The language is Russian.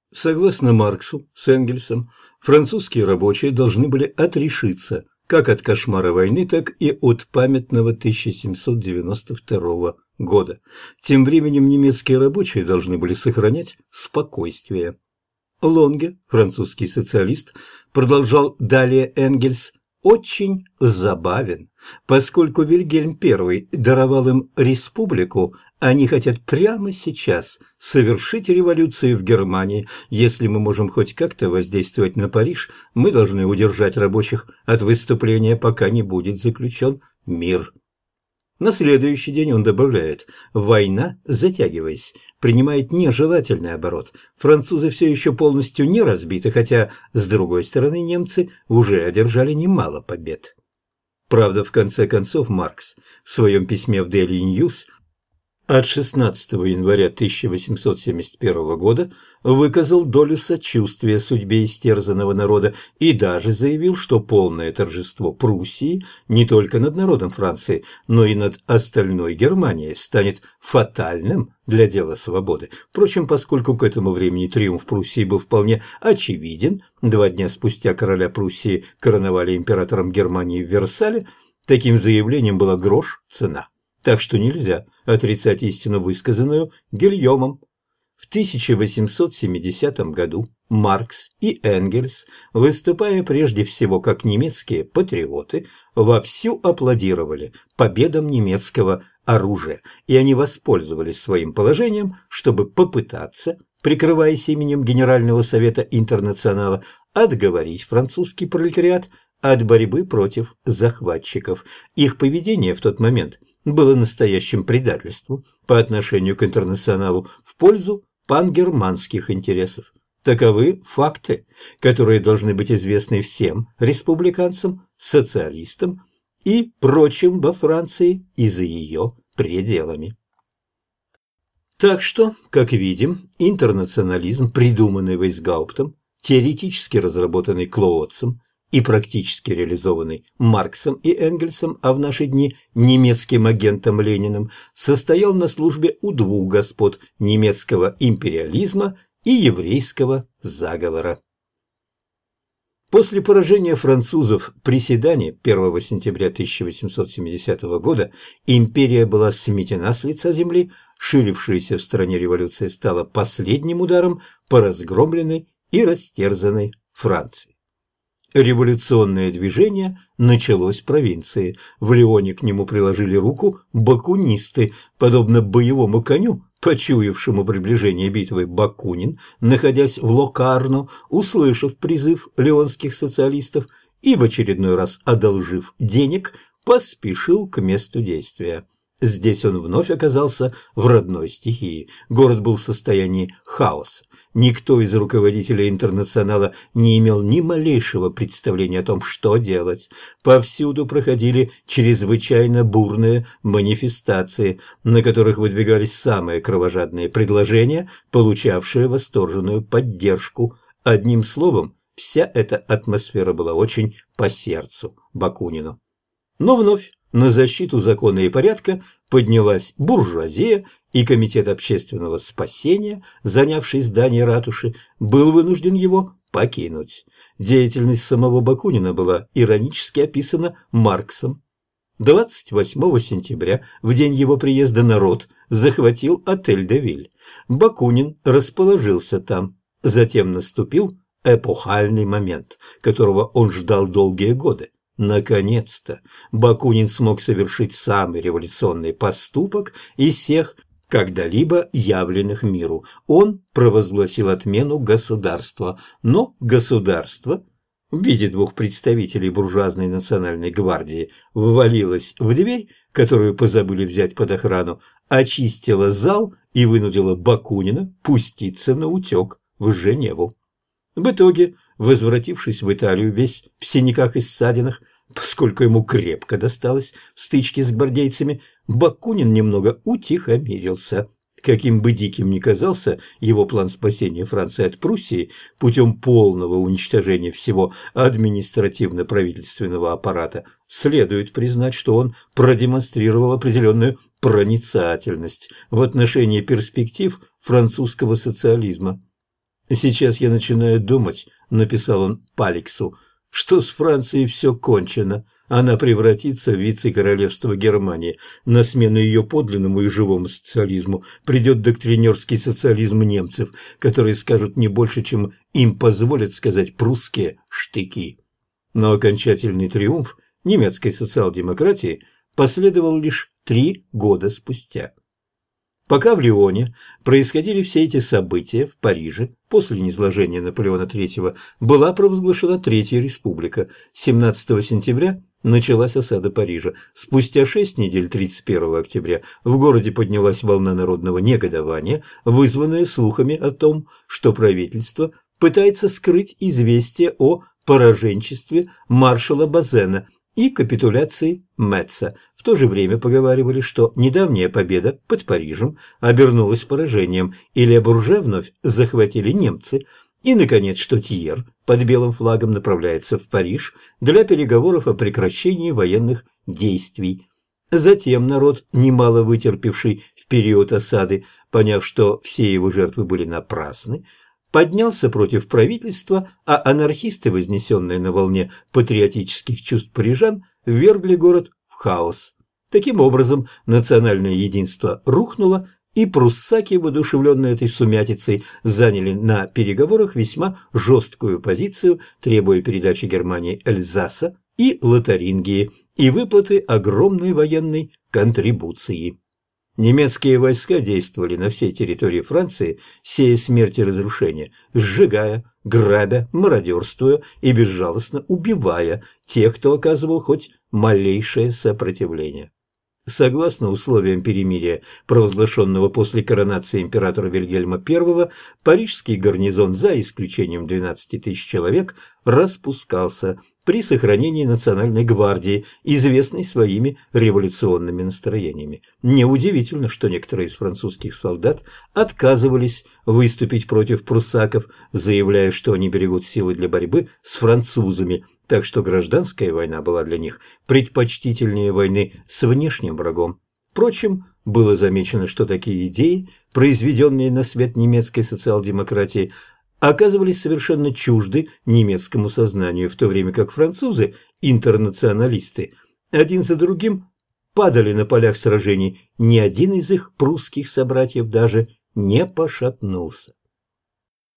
Согласно Марксу с Энгельсом, французские рабочие должны были отрешиться как от кошмара войны, так и от памятного 1792 года. Тем временем немецкие рабочие должны были сохранять спокойствие. Лонге, французский социалист, продолжал далее Энгельс, очень забавен, поскольку Вильгельм I даровал им республику, они хотят прямо сейчас совершить революцию в Германии. Если мы можем хоть как-то воздействовать на Париж, мы должны удержать рабочих от выступления, пока не будет заключен мир. На следующий день он добавляет: война, затягиваясь, принимает нежелательный оборот. Французы все еще полностью не разбиты, хотя, с другой стороны, немцы уже одержали немало побед. Правда, в конце концов, Маркс в своем письме в Daily News от 16 января 1871 года выказал долю сочувствия судьбе истерзанного народа и даже заявил, что полное торжество Пруссии не только над народом Франции, но и над остальной Германией станет фатальным для дела свободы. Впрочем, поскольку к этому времени триумф Пруссии был вполне очевиден, 2 дня спустя короля Пруссии короновали императором Германии в Версале, таким заявлением была грош цена. Так что нельзя отрицать истину, высказанную Гильомом. В 1870 году Маркс и Энгельс, выступая прежде всего как немецкие патриоты, вовсю аплодировали победам немецкого оружия, и они воспользовались своим положением, чтобы попытаться, прикрываясь именем Генерального совета Интернационала, отговорить французский пролетариат от борьбы против захватчиков. Их поведение в тот момент было настоящим предательством по отношению к Интернационалу в пользу пангерманских интересов. Таковы факты, которые должны быть известны всем республиканцам, социалистам и прочим во Франции и за ее пределами. Так что, как видим, интернационализм, придуманный Вейсгауптом, теоретически разработанный Клоотцем и практически реализованный Марксом и Энгельсом, а в наши дни немецким агентом Лениным, состоял на службе у двух господ – немецкого империализма и еврейского заговора. После поражения французов при Седане 1 сентября 1870 года империя была сметена с лица земли, ширившаяся в стране революция стала последним ударом по разгромленной и растерзанной Франции. Революционное движение началось в провинции. В Лионе к нему приложили руку бакунисты. Подобно боевому коню, почуявшему приближение битвы, Бакунин, находясь в Локарно, услышав призыв лионских социалистов и в очередной раз одолжив денег, поспешил к месту действия. Здесь он вновь оказался в родной стихии. Город был в состоянии хаоса. Никто из руководителей Интернационала не имел ни малейшего представления о том, что делать. Повсюду проходили чрезвычайно бурные манифестации, на которых выдвигались самые кровожадные предложения, получавшие восторженную поддержку. Одним словом, вся эта атмосфера была очень по сердцу Бакунину. Но вновь на защиту закона и порядка поднялась буржуазия, и Комитет общественного спасения, занявший здание ратуши, был вынужден его покинуть. Деятельность самого Бакунина была иронически описана Марксом. 28 сентября, в день его приезда, народ захватил отель «Де Виль». Бакунин расположился там. Затем наступил эпохальный момент, которого он ждал долгие годы. Наконец-то Бакунин смог совершить самый революционный поступок из всех когда-либо явленных миру. Он провозгласил отмену государства, но государство в виде двух представителей буржуазной национальной гвардии ввалилось в дверь, которую позабыли взять под охрану, очистило зал и вынудило Бакунина пуститься на утек в Женеву. В итоге, возвратившись в Италию весь в синяках и ссадинах, поскольку ему крепко досталось в стычке с гвардейцами, Бакунин немного утихомирился. Каким бы диким ни казался его план спасения Франции от Пруссии путем полного уничтожения всего административно-правительственного аппарата, следует признать, что он продемонстрировал определенную проницательность в отношении перспектив французского социализма. «Сейчас я начинаю думать», – написал он Паликсу, – «что с Францией все кончено. Она превратится в вице-королевство Германии. На смену ее подлинному и живому социализму придет доктринерский социализм немцев, которые скажут не больше, чем им позволят сказать прусские штыки». Но окончательный триумф немецкой социал-демократии последовал лишь 3 года спустя. Пока в Лионе происходили все эти события, в Париже, после низложения Наполеона III, была провозглашена Третья Республика. 17 сентября началась осада Парижа. Спустя 6 недель, 31 октября, в городе поднялась волна народного негодования, вызванная слухами о том, что правительство пытается скрыть известие о пораженчестве маршала Базена и капитуляции Метца. В то же время поговаривали, что недавняя победа под Парижем обернулась поражением, и Ле-Бурже вновь захватили немцы, и, наконец, что Тьер под белым флагом направляется в Париж для переговоров о прекращении военных действий. Затем народ, немало вытерпевший в период осады, поняв, что все его жертвы были напрасны, поднялся против правительства, а анархисты, вознесенные на волне патриотических чувств парижан, ввергли город в хаос. Таким образом, национальное единство рухнуло, и пруссаки, воодушевленные этой сумятицей, заняли на переговорах весьма жесткую позицию, требуя передачи Германии Эльзаса и Лотарингии и выплаты огромной военной контрибуции. Немецкие войска действовали на всей территории Франции, сея смерть и разрушение, сжигая, грабя, мародерствуя и безжалостно убивая тех, кто оказывал хоть малейшее сопротивление. Согласно условиям перемирия, провозглашенного после коронации императора Вильгельма I, парижский гарнизон, за исключением 12 тысяч человек, распускался при сохранении национальной гвардии, известной своими революционными настроениями. Неудивительно, что некоторые из французских солдат отказывались выступить против пруссаков, заявляя, что они берегут силы для борьбы с французами, так что гражданская война была для них предпочтительнее войны с внешним врагом. Впрочем, было замечено, что такие идеи, произведенные на свет немецкой социал-демократии, оказывались совершенно чужды немецкому сознанию, в то время как французы, интернационалисты, один за другим падали на полях сражений, ни один из их прусских собратьев даже не пошатнулся.